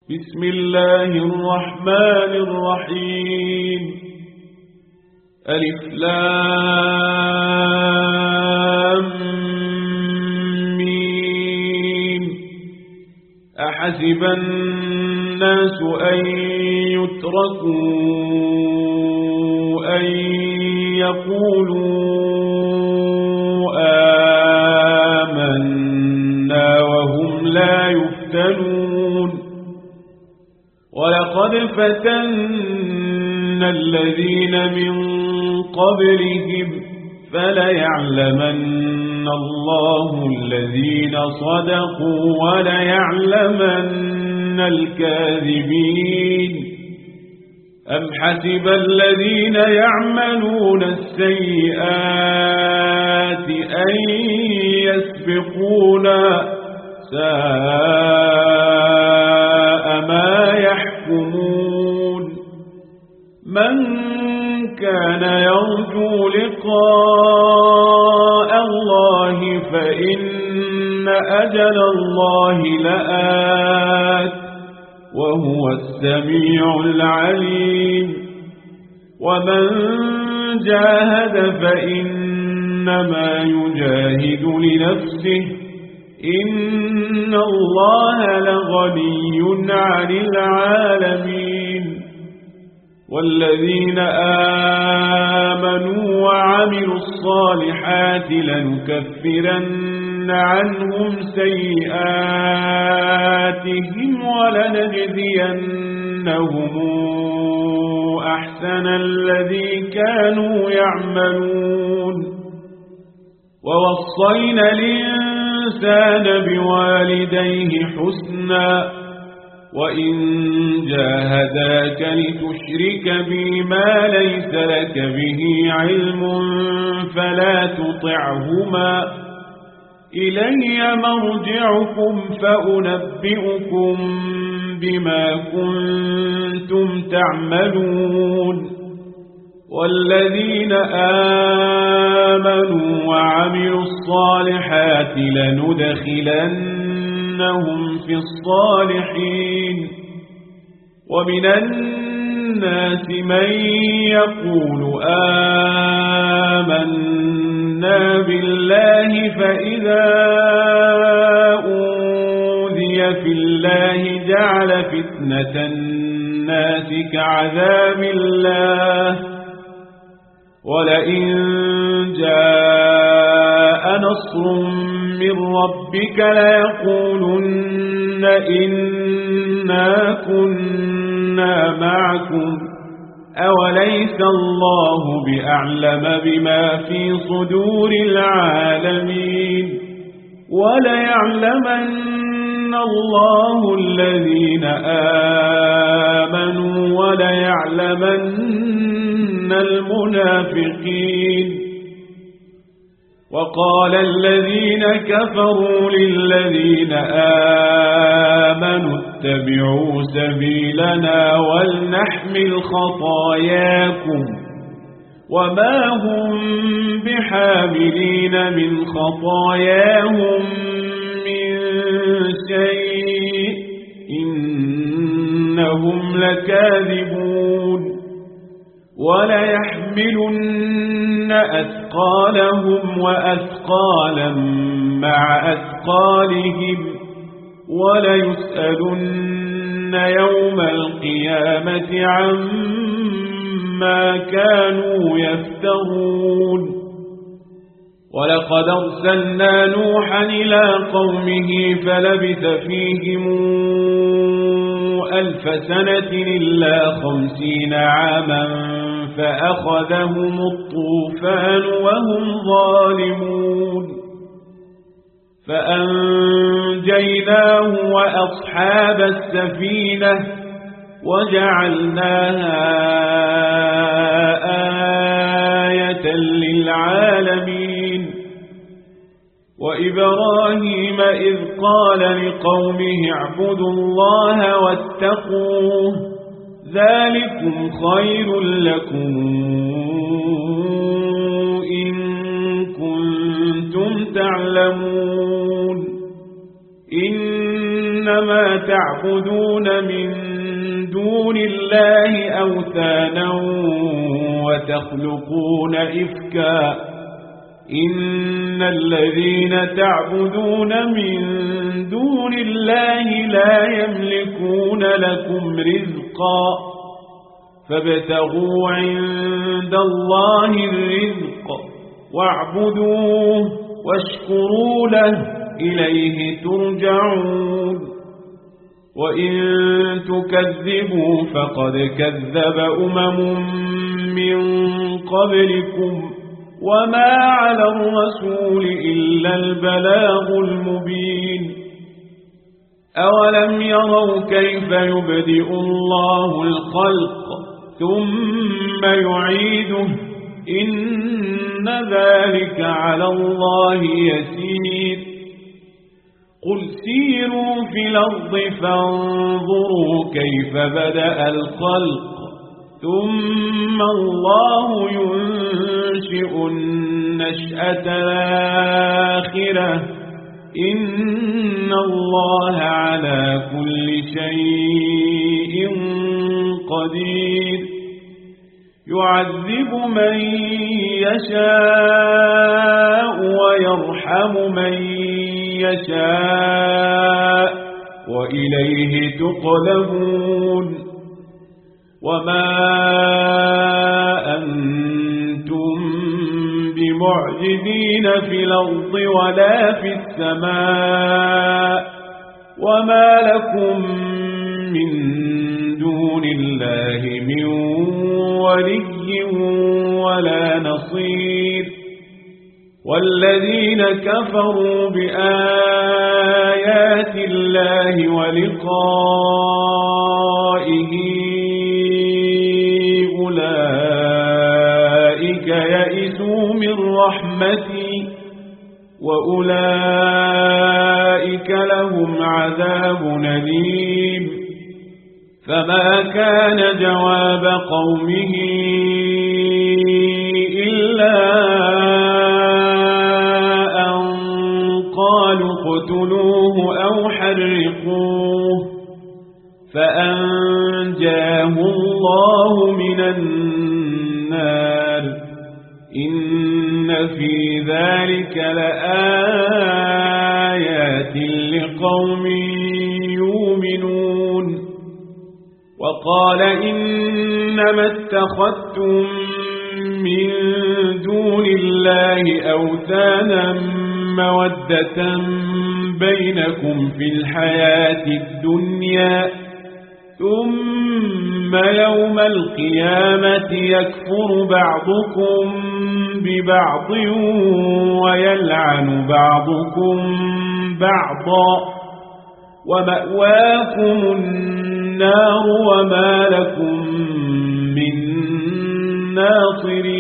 بسم الله الرحمن الرحيم ألف لام ميم أحسب الناس أن يتركوا أن يقولوا آمنا وهم لا يفتنون ولقد فتنا الذين من قبلهم فليعلمن الله الذين صدقوا وليعلمن الكاذبين أم حسب الذين يعملون السيئات أن يسبقونا ساء ما يحكمون من كان يرجو لقاء الله فإن أجل الله لآت وهو السميع العليم ومن جاهد فإنما يجاهد لنفسه إن الله لغني عن العالمين والذين آمنوا وعملوا الصالحات لنكفرن عنهم سيئاتهم ولنجزينهم أحسن الذي كانوا يعملون ووصينا الإنسان بوالديه حسنا وإن جاهداك لتشرك بي ما ليس لك به علم فلا تطعهما إلي مرجعكم فأنبئكم بما كنتم تعملون والذين آمنوا وعملوا الصالحات لندخلنهم في الصالحين ومن الناس من يقول آمنا بالله فإذا أوذي في الله جعل فتنة الناس كعذاب الله ولئن جاء نصر من ربك ليقولن إنا كنا معكم أوليس الله بأعلم بما في صدور العالمين وليعلمن الله الذين آمنوا وليعلمن المنافقين وقال الذين كفروا للذين آمنوا اتبعوا سبيلنا ولنحمل خطاياكم وما هم بحاملين من خطاياهم من شيء إنهم لكاذبون وليحملن أثقالهم وأثقالا مع أثقالهم وليسألن يوم القيامة عما كانوا يفترون ولقد أرسلنا نوحا إلى قومه فلبث فيهم 1000 سنة إلا 50 عاما فأخذهم الطوفان وهم ظالمون فأنجيناه وأصحاب السفينة وجعلناها آية للعالمين وإبراهيم إذ قال لقومه اعبدوا الله واتقوه ذلكم خير لكم إن كنتم تعلمون إنما تعبدون من دون الله أوثانا وتخلقون إفكا إن الذين تعبدون من دون الله لا يملكون لكم رزقا فابتغوا عند الله الرزق واعبدوه واشكروا له إليه ترجعون وإن تكذبوا فقد كذب من قبلكم وما على الرسول إلا البلاغ المبين أولم يروا كيف يبدئ الله الخلق ثم يعيده إن ذلك على الله يسير قل سيروا في الأرض فانظروا كيف بدأ الخلق ثم الله ينشئ النشأة الآخرة إن الله على كل شيء قدير يعذب من يشاء ويرحم من يشاء وإليه تقلبون وما أنتم بمعجزين في الأرض ولا في السماء وما لكم من دون الله من ولي ولا نصير والذين كفروا بآيات الله ولقائه أولئك يئسوا من رحمتي وأولئك لهم عذاب أليم فما كان جواب قومه إلا أن قالوا اقتلوه أو حرقوه فأنجاه الله من النار إن في ذلك لآيات لقوم يؤمنون وقال إنما اتخذتم من دون الله أوثانا مودة بينكم في الحياة الدنيا ثم يوم القيامة يكفر بعضكم ببعض ويلعن بعضكم بعضا ومأواكم النار وما لكم من ناصرين